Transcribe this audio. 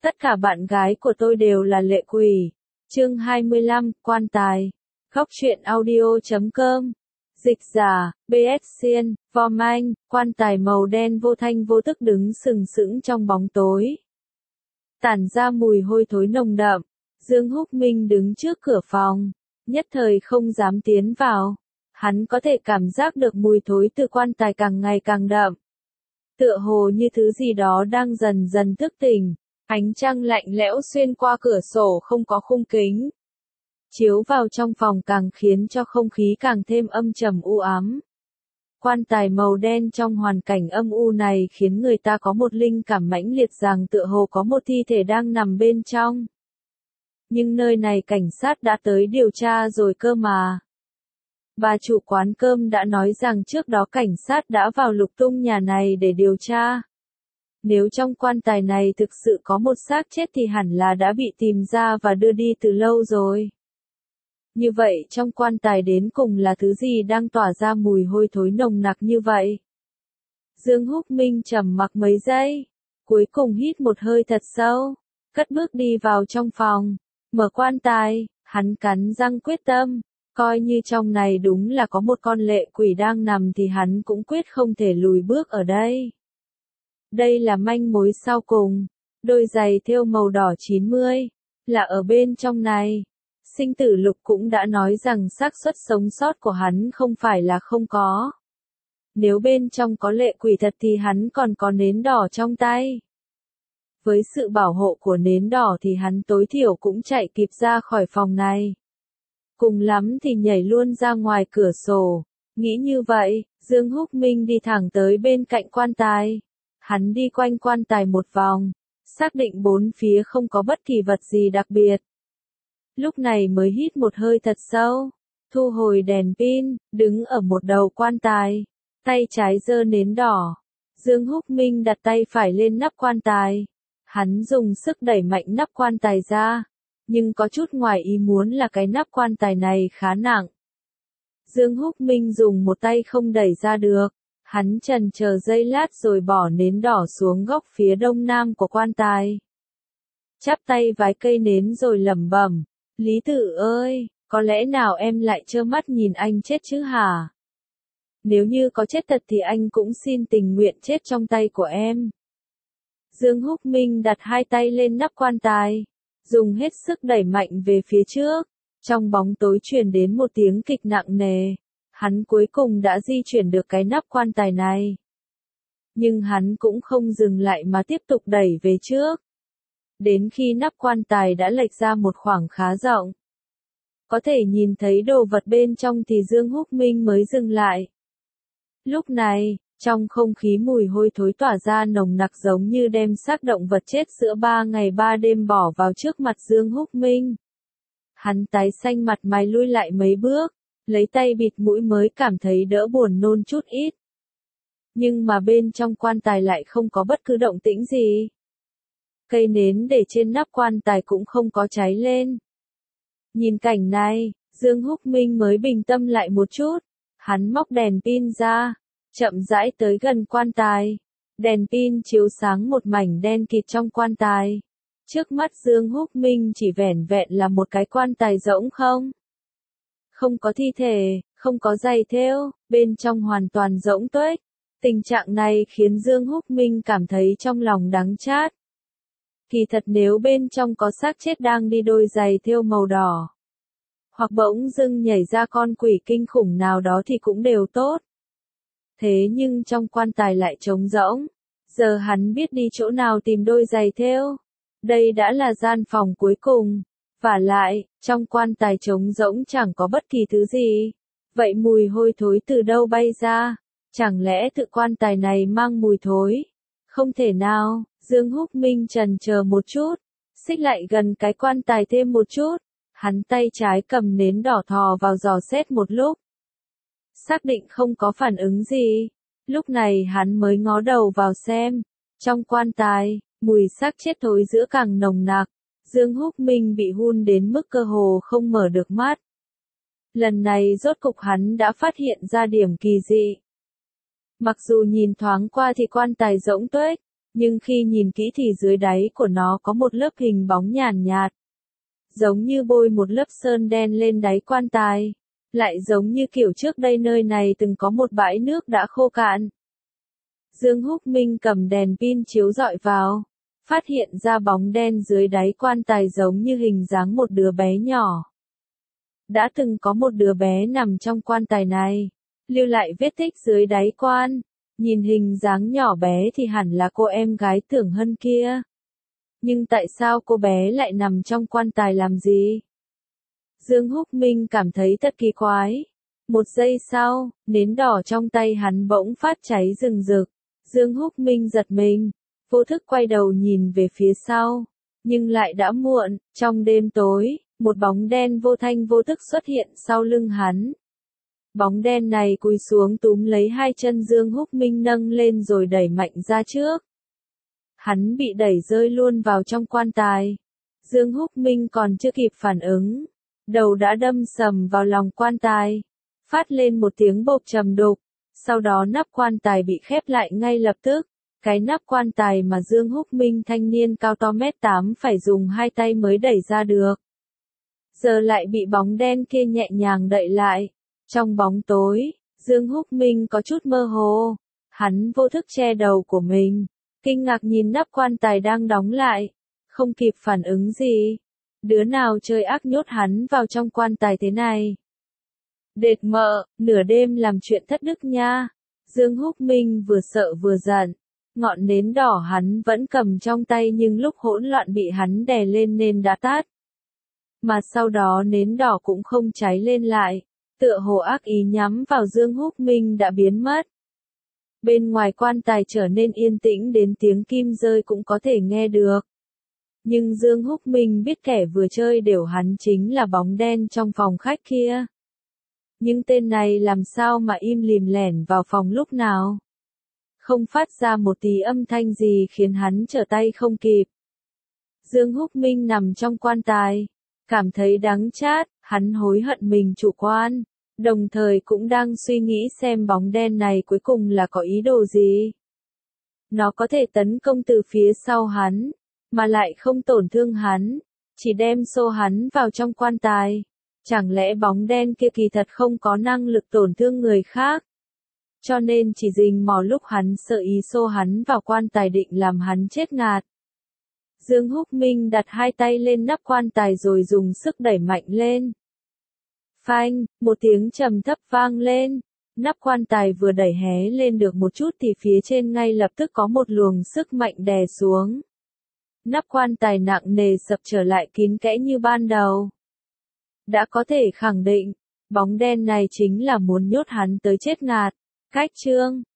Tất cả bạn gái của tôi đều là lệ quỷ. Chương 25, quan tài. Góc truyện audio.com. Dịch giả, BS Xiên, Vom Anh, quan tài màu đen vô thanh vô tức đứng sừng sững trong bóng tối. Tản ra mùi hôi thối nồng đậm. Dương Húc Minh đứng trước cửa phòng, nhất thời không dám tiến vào. Hắn có thể cảm giác được mùi thối từ quan tài càng ngày càng đậm. Tựa hồ như thứ gì đó đang dần dần thức tỉnh. Ánh trăng lạnh lẽo xuyên qua cửa sổ không có khung kính, chiếu vào trong phòng càng khiến cho không khí càng thêm âm trầm u ám. Quan tài màu đen trong hoàn cảnh âm u này khiến người ta có một linh cảm mãnh liệt rằng tựa hồ có một thi thể đang nằm bên trong. Nhưng nơi này cảnh sát đã tới điều tra rồi cơ mà. Bà chủ quán cơm đã nói rằng trước đó cảnh sát đã vào lục tung nhà này để điều tra. Nếu trong quan tài này thực sự có một xác chết thì hẳn là đã bị tìm ra và đưa đi từ lâu rồi. Như vậy trong quan tài đến cùng là thứ gì đang tỏa ra mùi hôi thối nồng nặc như vậy? Dương Húc Minh trầm mặc mấy giây, cuối cùng hít một hơi thật sâu, cất bước đi vào trong phòng, mở quan tài, hắn cắn răng quyết tâm, coi như trong này đúng là có một con lệ quỷ đang nằm thì hắn cũng quyết không thể lùi bước ở đây. Đây là manh mối sau cùng, đôi giày thêu màu đỏ 90, là ở bên trong này. Sinh tử lục cũng đã nói rằng xác suất sống sót của hắn không phải là không có. Nếu bên trong có lệ quỷ thật thì hắn còn có nến đỏ trong tay. Với sự bảo hộ của nến đỏ thì hắn tối thiểu cũng chạy kịp ra khỏi phòng này. Cùng lắm thì nhảy luôn ra ngoài cửa sổ. Nghĩ như vậy, Dương Húc Minh đi thẳng tới bên cạnh quan tài. Hắn đi quanh quan tài một vòng, xác định bốn phía không có bất kỳ vật gì đặc biệt. Lúc này mới hít một hơi thật sâu, thu hồi đèn pin, đứng ở một đầu quan tài, tay trái giơ nến đỏ. Dương Húc Minh đặt tay phải lên nắp quan tài. Hắn dùng sức đẩy mạnh nắp quan tài ra, nhưng có chút ngoài ý muốn là cái nắp quan tài này khá nặng. Dương Húc Minh dùng một tay không đẩy ra được. Hắn chần chờ giây lát rồi bỏ nến đỏ xuống góc phía đông nam của quan tài. Chắp tay vái cây nến rồi lẩm bẩm, Lý Tử ơi, có lẽ nào em lại trơ mắt nhìn anh chết chứ hả? Nếu như có chết thật thì anh cũng xin tình nguyện chết trong tay của em. Dương Húc Minh đặt hai tay lên nắp quan tài, dùng hết sức đẩy mạnh về phía trước. Trong bóng tối truyền đến một tiếng kịch nặng nề. Hắn cuối cùng đã di chuyển được cái nắp quan tài này. Nhưng hắn cũng không dừng lại mà tiếp tục đẩy về trước. Đến khi nắp quan tài đã lệch ra một khoảng khá rộng, có thể nhìn thấy đồ vật bên trong thì Dương Húc Minh mới dừng lại. Lúc này, trong không khí mùi hôi thối tỏa ra nồng nặc giống như đem xác động vật chết giữa 3 ngày 3 đêm bỏ vào trước mặt Dương Húc Minh. Hắn tái xanh mặt mày lui lại mấy bước. Lấy tay bịt mũi mới cảm thấy đỡ buồn nôn chút ít. Nhưng mà bên trong quan tài lại không có bất cứ động tĩnh gì. Cây nến để trên nắp quan tài cũng không có cháy lên. Nhìn cảnh này, Dương Húc Minh mới bình tâm lại một chút. Hắn móc đèn pin ra, chậm rãi tới gần quan tài. Đèn pin chiếu sáng một mảnh đen kịt trong quan tài. Trước mắt Dương Húc Minh chỉ vẻn vẹn là một cái quan tài rỗng không. Không có thi thể, không có giày thêu, bên trong hoàn toàn rỗng tuếch. Tình trạng này khiến Dương Húc Minh cảm thấy trong lòng đắng chát. Kỳ thật nếu bên trong có xác chết đang đi đôi giày thêu màu đỏ, hoặc bỗng dưng nhảy ra con quỷ kinh khủng nào đó thì cũng đều tốt. Thế nhưng trong quan tài lại trống rỗng. Giờ hắn biết đi chỗ nào tìm đôi giày thêu. Đây đã là gian phòng cuối cùng. Vả lại, trong quan tài trống rỗng chẳng có bất kỳ thứ gì. Vậy mùi hôi thối từ đâu bay ra? Chẳng lẽ tự quan tài này mang mùi thối? Không thể nào, Dương Húc Minh chần chờ một chút, xích lại gần cái quan tài thêm một chút. Hắn tay trái cầm nến đỏ thò vào dò xét một lúc. Xác định không có phản ứng gì. Lúc này hắn mới ngó đầu vào xem. Trong quan tài, mùi xác chết thối giữa càng nồng nặc. Dương Húc Minh bị hun đến mức cơ hồ không mở được mắt. Lần này rốt cục hắn đã phát hiện ra điểm kỳ dị. Mặc dù nhìn thoáng qua thì quan tài rỗng tuếch, Nhưng khi nhìn kỹ thì dưới đáy của nó có một lớp hình bóng nhàn nhạt. Giống như bôi một lớp sơn đen lên đáy quan tài. Lại giống như kiểu trước đây nơi này từng có một bãi nước đã khô cạn. Dương Húc Minh cầm đèn pin chiếu rọi vào. Phát hiện ra bóng đen dưới đáy quan tài giống như hình dáng một đứa bé nhỏ. Đã từng có một đứa bé nằm trong quan tài này. Lưu lại vết tích dưới đáy quan. Nhìn hình dáng nhỏ bé thì hẳn là cô em gái Tưởng Hân kia. Nhưng tại sao cô bé lại nằm trong quan tài làm gì? Dương Húc Minh cảm thấy thật kỳ quái. Một giây sau, nến đỏ trong tay hắn bỗng phát cháy rừng rực. Dương Húc Minh giật mình, vô thức quay đầu nhìn về phía sau. Nhưng lại đã muộn, trong đêm tối, một bóng đen vô thanh vô tức xuất hiện sau lưng hắn. Bóng đen này cúi xuống túm lấy hai chân Dương Húc Minh nâng lên rồi đẩy mạnh ra trước. Hắn bị đẩy rơi luôn vào trong quan tài. Dương Húc Minh còn chưa kịp phản ứng. Đầu đã đâm sầm vào lòng quan tài. Phát lên một tiếng bộp trầm đục. Sau đó nắp quan tài bị khép lại ngay lập tức. Cái nắp quan tài mà Dương Húc Minh thanh niên cao to 1m8 phải dùng hai tay mới đẩy ra được. Giờ lại bị bóng đen kia nhẹ nhàng đậy lại. Trong bóng tối, Dương Húc Minh có chút mơ hồ. Hắn vô thức che đầu của mình. Kinh ngạc nhìn nắp quan tài đang đóng lại. Không kịp phản ứng gì. Đứa nào chơi ác nhốt hắn vào trong quan tài thế này? Đệt mợ, nửa đêm làm chuyện thất đức nha. Dương Húc Minh vừa sợ vừa giận. Ngọn nến đỏ hắn vẫn cầm trong tay nhưng lúc hỗn loạn bị hắn đè lên nên đã tắt. Mà sau đó nến đỏ cũng không cháy lên lại. Tựa hồ ác ý nhắm vào Dương Húc Minh đã biến mất. Bên ngoài quan tài trở nên yên tĩnh đến tiếng kim rơi cũng có thể nghe được. Nhưng Dương Húc Minh biết kẻ vừa chơi đều hắn chính là bóng đen trong phòng khách kia. Nhưng tên này làm sao mà im lìm lẻn vào phòng lúc nào? Không phát ra một tí âm thanh gì khiến hắn trở tay không kịp. Dương Húc Minh nằm trong quan tài. Cảm thấy đắng chát, hắn hối hận mình chủ quan. Đồng thời cũng đang suy nghĩ xem bóng đen này cuối cùng là có ý đồ gì. Nó có thể tấn công từ phía sau hắn, mà lại không tổn thương hắn, chỉ đem xô hắn vào trong quan tài. Chẳng lẽ bóng đen kia kỳ thật không có năng lực tổn thương người khác? Cho nên chỉ rình mò lúc hắn sợ ý xô hắn vào quan tài định làm hắn chết ngạt. Dương Húc Minh đặt hai tay lên nắp quan tài rồi dùng sức đẩy mạnh lên. Phanh, một tiếng trầm thấp vang lên. Nắp quan tài vừa đẩy hé lên được một chút thì phía trên ngay lập tức có một luồng sức mạnh đè xuống. Nắp quan tài nặng nề sập trở lại kín kẽ như ban đầu. Đã có thể khẳng định, bóng đen này chính là muốn nhốt hắn tới chết ngạt. Cách chương